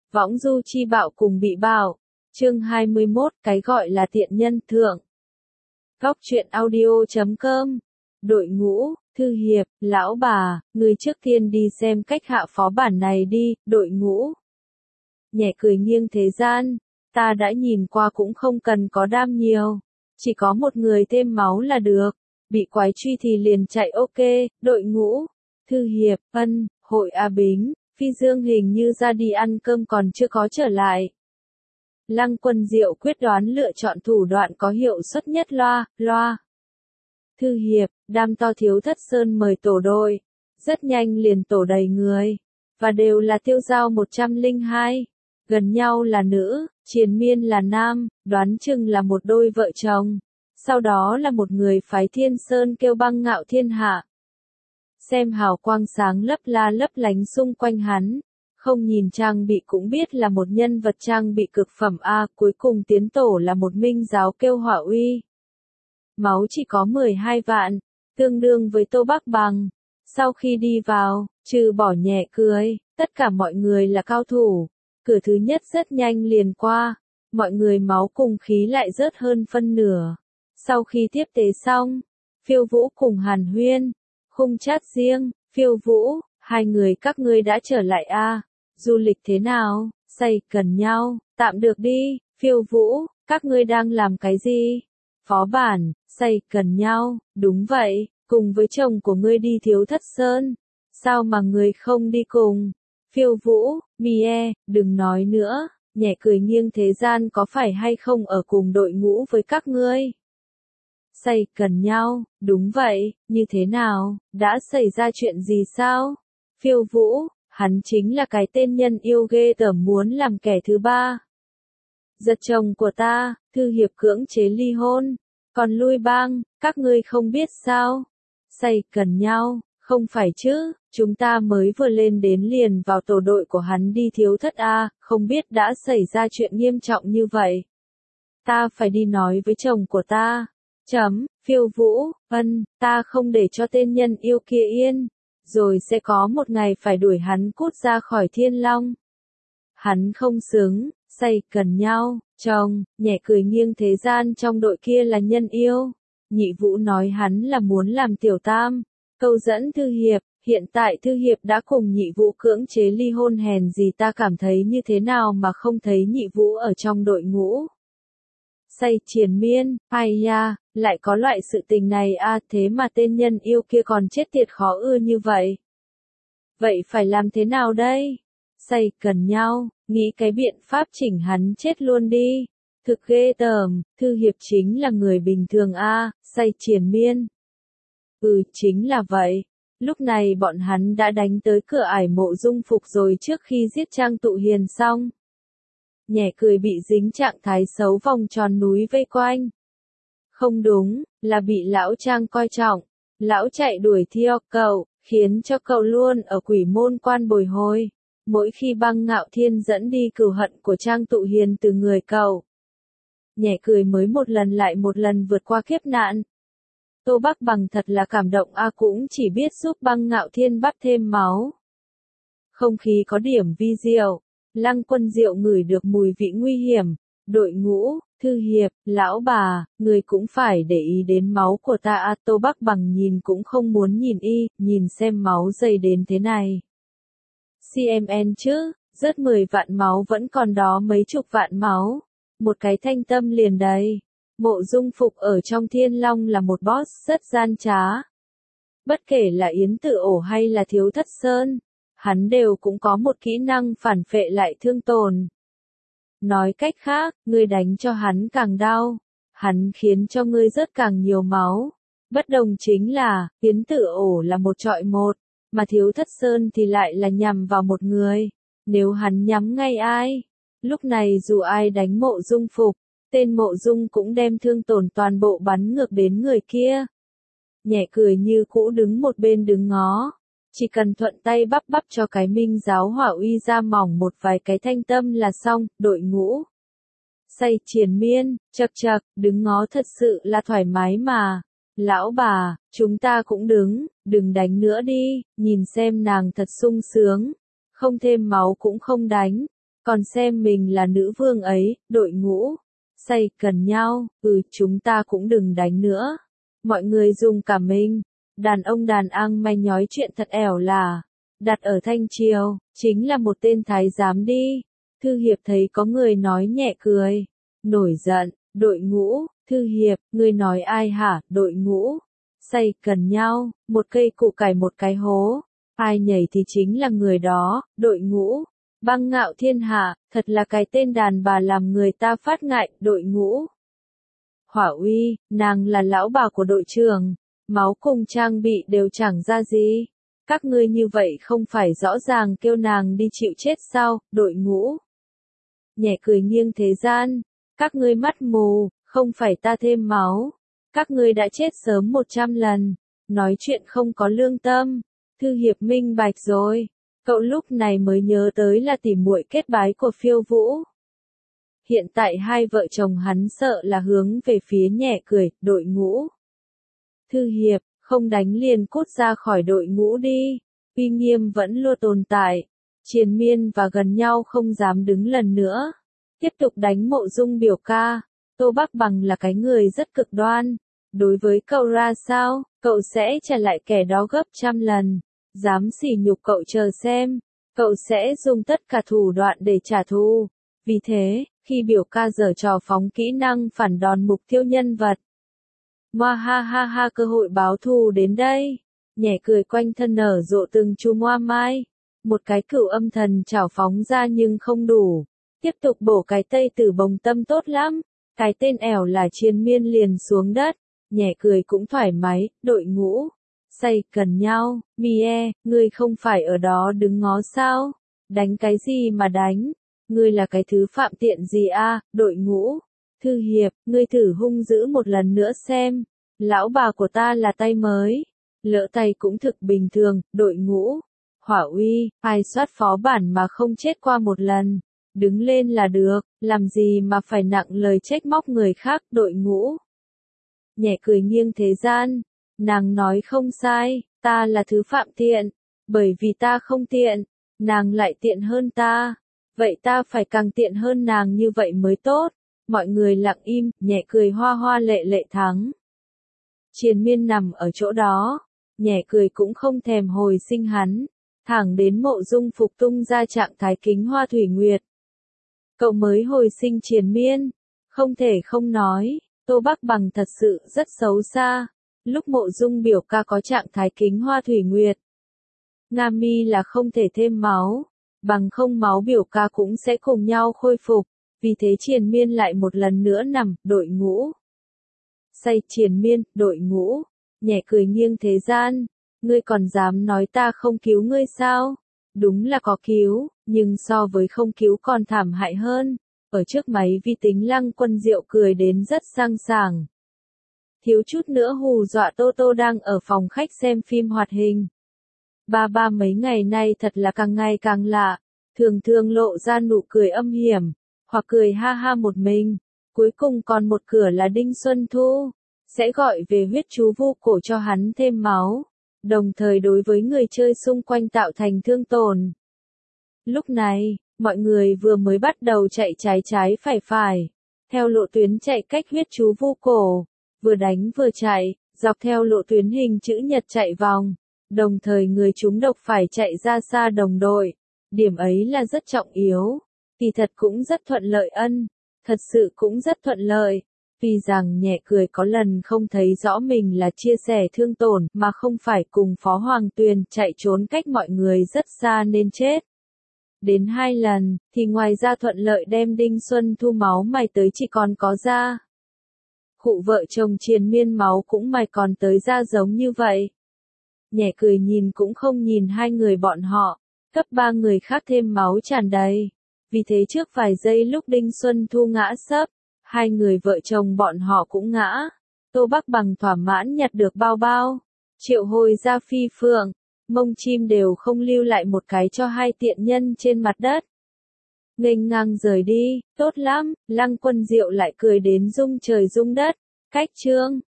Võng du chi bạo cùng bị bạo. Chương 21, cái gọi là tiện nhân thượng. Góc truyện audio.com. Đội ngũ, thư hiệp, lão bà, người trước tiên đi xem cách hạ phó bản này đi, đội ngũ. Nhẹ cười nghiêng thế gian, ta đã nhìn qua cũng không cần có đam nhiều. Chỉ có một người thêm máu là được. Bị quái truy thì liền chạy ok, đội ngũ. Thư hiệp, hội A Bính, Phi Dương hình như ra đi ăn cơm còn chưa có trở lại. Lăng Quân Diệu quyết đoán lựa chọn thủ đoạn có hiệu suất nhất loa. Thư hiệp, đam to thiếu thất sơn mời tổ đội. Rất nhanh liền tổ đầy người. Và đều là tiêu giao 102. Gần nhau là nữ, triền miên là nam, đoán chừng là một đôi vợ chồng. Sau đó là một người phái Thiên Sơn kêu Băng Ngạo Thiên Hạ. Xem hào quang sáng lấp la lấp lánh xung quanh hắn. Không nhìn trang bị cũng biết là một nhân vật trang bị cực phẩm A, cuối cùng tiến tổ là một minh giáo kêu Hỏa Uy. Máu chỉ có 12 vạn, tương đương với Tô Bắc Bằng. Sau khi đi vào, trừ bỏ nhẹ cười, tất cả mọi người là cao thủ. Cửa thứ nhất rất nhanh liền qua, mọi người máu cùng khí lại rớt hơn phân nửa. Sau khi tiếp tế xong, Phiêu Vũ cùng Hàn Huyên, khung chat riêng, Phiêu Vũ, hai người các ngươi đã trở lại a, du lịch thế nào, say cần nhau, tạm được đi, Phiêu Vũ, các ngươi đang làm cái gì? Phó bản, say cần nhau, đúng vậy, cùng với chồng của ngươi đi Thiếu Thất Sơn, sao mà ngươi không đi cùng? Phiêu Vũ, đừng nói nữa, nhẹ cười nghiêng thế gian có phải hay không ở cùng đội ngũ với các ngươi? Say cần nhau, đúng vậy, như thế nào, đã xảy ra chuyện gì sao? Phiêu Vũ, hắn chính là cái tên nhân yêu ghê tởm muốn làm kẻ thứ ba. Giật chồng của ta, thư hiệp cưỡng chế ly hôn, còn lui bang, các ngươi không biết sao? Say cần nhau, không phải chứ, chúng ta mới vừa lên đến liền vào tổ đội của hắn đi Thiếu Thất A, không biết đã xảy ra chuyện nghiêm trọng như vậy. Ta phải đi nói với chồng của ta. Phiêu Vũ, ta không để cho tên nhân yêu kia yên, rồi sẽ có một ngày phải đuổi hắn cút ra khỏi Thiên Long. Hắn không xứng, say cần nhau, chồng, nhẹ cười nghiêng thế gian trong đội kia là nhân yêu. Nhị Vũ nói hắn là muốn làm tiểu tam, câu dẫn thư hiệp, hiện tại thư hiệp đã cùng Nhị Vũ cưỡng chế ly hôn hèn gì ta cảm thấy như thế nào mà không thấy Nhị Vũ ở trong đội ngũ. Say triền miên, ai ya, lại có loại sự tình này a, thế mà tên nhân yêu kia còn chết tiệt khó ưa như vậy. Vậy phải làm thế nào đây? Say cần nhau, nghĩ cái biện pháp chỉnh hắn chết luôn đi. Thực ghê tởm, thư hiệp chính là người bình thường a, say triền miên. Chính là vậy. Lúc này bọn hắn đã đánh tới cửa ải Mộ Dung Phục rồi trước khi giết Trang Tụ Hiền xong. Nhẹ cười bị dính trạng thái xấu vòng tròn núi vây quanh. Không đúng, là bị lão Trang coi trọng. Lão chạy đuổi theo cậu, khiến cho cậu luôn ở Quỷ Môn Quan bồi hồi. Mỗi khi Băng Ngạo Thiên dẫn đi cừu hận của Trang Tụ Hiền từ người cậu. Nhẹ cười mới một lần lại một lần vượt qua kiếp nạn. Tô Bắc Bằng thật là cảm động a, cũng chỉ biết giúp Băng Ngạo Thiên bắt thêm máu. Không khí có điểm vi diệu. Lăng Quân Diệu ngửi được mùi vị nguy hiểm. Đội ngũ, thư hiệp, lão bà, người cũng phải để ý đến máu của ta a. Tô Bắc Bằng nhìn cũng không muốn nhìn xem máu dày đến thế này. CMN chứ, rớt 10 vạn máu vẫn còn đó mấy chục vạn máu. Một cái thanh tâm liền đầy. Mộ Dung Phục ở trong Thiên Long là một boss rất gian trá. Bất kể là Yến Tử Ổ hay là Thiếu Thất Sơn, hắn đều cũng có một kỹ năng phản phệ lại thương tổn. Nói cách khác, ngươi đánh cho hắn càng đau, hắn khiến cho ngươi rớt càng nhiều máu. Bất đồng chính là, Yến Tử Ổ là một trọi một, mà Thiếu Thất Sơn thì lại là nhằm vào một người. Nếu hắn nhắm ngay ai, lúc này dù ai đánh Mộ Dung Phục, tên Mộ Dung cũng đem thương tổn toàn bộ bắn ngược đến người kia. Nhẹ cười như cũ đứng một bên đứng ngó. Chỉ cần thuận tay bắp cho cái minh giáo Hỏa Uy ra mỏng một vài cái thanh tâm là xong, đội ngũ. Say triền miên, chậc, đứng ngó thật sự là thoải mái mà. Lão bà, chúng ta cũng đừng đánh nữa đi, nhìn xem nàng thật sung sướng. Không thêm máu cũng không đánh. còn xem mình là nữ vương ấy, đội ngũ. Say cần nhau, chúng ta cũng đừng đánh nữa. Mọi người dùng cả mình. Đàn ông đàn ăn mày nhói chuyện thật ẻo là. Đặt ở Thanh Triều, chính là một tên thái giám đi. Thư hiệp thấy có người nói nhẹ cười. Nổi giận, đội ngũ, thư hiệp, ngươi nói ai hả, đội ngũ. Say cần nhau, một cây củ cải một cái hố. Ai nhảy thì chính là người đó, đội ngũ. Băng ngạo thiên hạ, thật là cái tên đàn bà làm người ta phát ngại, đội ngũ. Hỏa uy, nàng là lão bà của đội trưởng, máu cùng trang bị đều chẳng ra gì. Các ngươi như vậy không phải rõ ràng kêu nàng đi chịu chết sao, đội ngũ. Nhẹ cười nghiêng thế gian, các ngươi mắt mù, không phải ta thêm máu. Các ngươi đã chết sớm 100 lần, nói chuyện không có lương tâm. Thư hiệp minh bạch rồi. Cậu lúc này mới nhớ tới là tỉ muội kết bái của Phiêu Vũ. Hiện tại hai vợ chồng hắn sợ là hướng về phía nhẹ cười, đội ngũ. Thư hiệp, không đánh liền cút ra khỏi đội ngũ đi. Uy nghiêm vẫn luôn tồn tại. Triền Miên và gần nhau không dám đứng lần nữa. Tiếp tục đánh Mộ Dung biểu ca. Tô Bắc Bằng là cái người rất cực đoan. Đối với cậu ra sao, cậu sẽ trả lại kẻ đó gấp trăm lần. Dám sỉ nhục cậu chờ xem, cậu sẽ dùng tất cả thủ đoạn để trả thù. Vì thế, khi biểu ca giở trò phóng kỹ năng phản đòn mục tiêu nhân vật. Moa ha ha ha, cơ hội báo thù đến đây. Nhẹ cười quanh thân nở rộ từng chùm hoa mai. Một cái cửu âm thần chảo phóng ra nhưng không đủ. Tiếp tục bổ cái tây tử bồng tâm tốt lắm. Cái tên ẻo là Triền Miên liền xuống đất. Nhẹ cười cũng thoải mái, đội ngũ. Say cần nhau, Mie, ngươi không phải ở đó đứng ngó sao? Đánh cái gì mà đánh? Ngươi là cái thứ phạm tiện gì a, đội ngũ? Thư hiệp, ngươi thử hung dữ một lần nữa xem. Lão bà của ta là tay mới. Lỡ tay cũng thực bình thường, đội ngũ. Hỏa uy, ai soát phó bản mà không chết qua một lần. Đứng lên là được, làm gì mà phải nặng lời trách móc người khác, đội ngũ. Nhẹ cười nghiêng thế gian. Nàng nói không sai, ta là thứ phạm tiện. Bởi vì ta không tiện, nàng lại tiện hơn ta. Vậy ta phải càng tiện hơn nàng như vậy mới tốt. Mọi người lặng im, nhẹ cười hoa hoa lệ lệ thắng. Triền Miên nằm ở chỗ đó. Nhẹ cười cũng không thèm hồi sinh hắn. Thẳng đến Mộ Dung phục tung ra trạng thái kính hoa thủy nguyệt. Cậu mới hồi sinh Triền Miên. Không thể không nói, Tô Bắc Bằng thật sự rất xấu xa. Lúc Mộ Dung biểu ca có trạng thái kính hoa thủy nguyệt. Nga Mi là không thể thêm máu. Bằng không máu biểu ca cũng sẽ cùng nhau khôi phục. Vì thế Triền Miên lại một lần nữa nằm, đội ngũ. Say Triền Miên, đội ngũ. Nhẹ cười nghiêng thế gian. Ngươi còn dám nói ta không cứu ngươi sao? Đúng là có cứu, nhưng so với không cứu còn thảm hại hơn. Ở trước máy vi tính Lăng Quân Diệu cười đến rất sang sảng. Thiếu chút nữa hù dọa Tô Tô đang ở phòng khách xem phim hoạt hình. Ba mấy ngày nay thật là càng ngày càng lạ. Thường thường lộ ra nụ cười âm hiểm. Hoặc cười ha ha một mình. Cuối cùng còn một cửa là Đinh Xuân Thu. Sẽ gọi về huyết chú vu cổ cho hắn thêm máu. Đồng thời đối với người chơi xung quanh tạo thành thương tổn. Lúc này, mọi người vừa mới bắt đầu chạy trái phải. Theo lộ tuyến chạy cách huyết chú vu cổ. Vừa đánh vừa chạy, dọc theo lộ tuyến hình chữ nhật chạy vòng. Đồng thời người chúng độc phải chạy ra xa đồng đội. Điểm ấy là rất trọng yếu. Kỳ thật cũng rất thuận lợi thật sự cũng rất thuận lợi. Vì rằng nhẹ cười có lần không thấy rõ mình là chia sẻ thương tổn mà không phải cùng Phó Hoàng Tuyền chạy trốn cách mọi người rất xa nên chết. Đến 2 lần, thì ngoài ra thuận lợi đem Đinh Xuân Thu máu mài tới chỉ còn có da. Khụ vợ chồng Triền Miên máu cũng mài còn tới da giống như vậy. Nhẹ cười nhìn cũng không nhìn hai người bọn họ, cấp 3 người khác thêm máu tràn đầy. Vì thế trước vài giây lúc Đinh Xuân Thu ngã sấp, hai người vợ chồng bọn họ cũng ngã. Tô Bắc Bằng thỏa mãn nhặt được bao bao, triệu hồi ra phi phượng, mông chim đều không lưu lại một cái cho hai tiện nhân trên mặt đất. Nghênh ngang rời đi, tốt lắm, Lăng Quân Diệu lại cười đến rung trời rung đất. Cách chương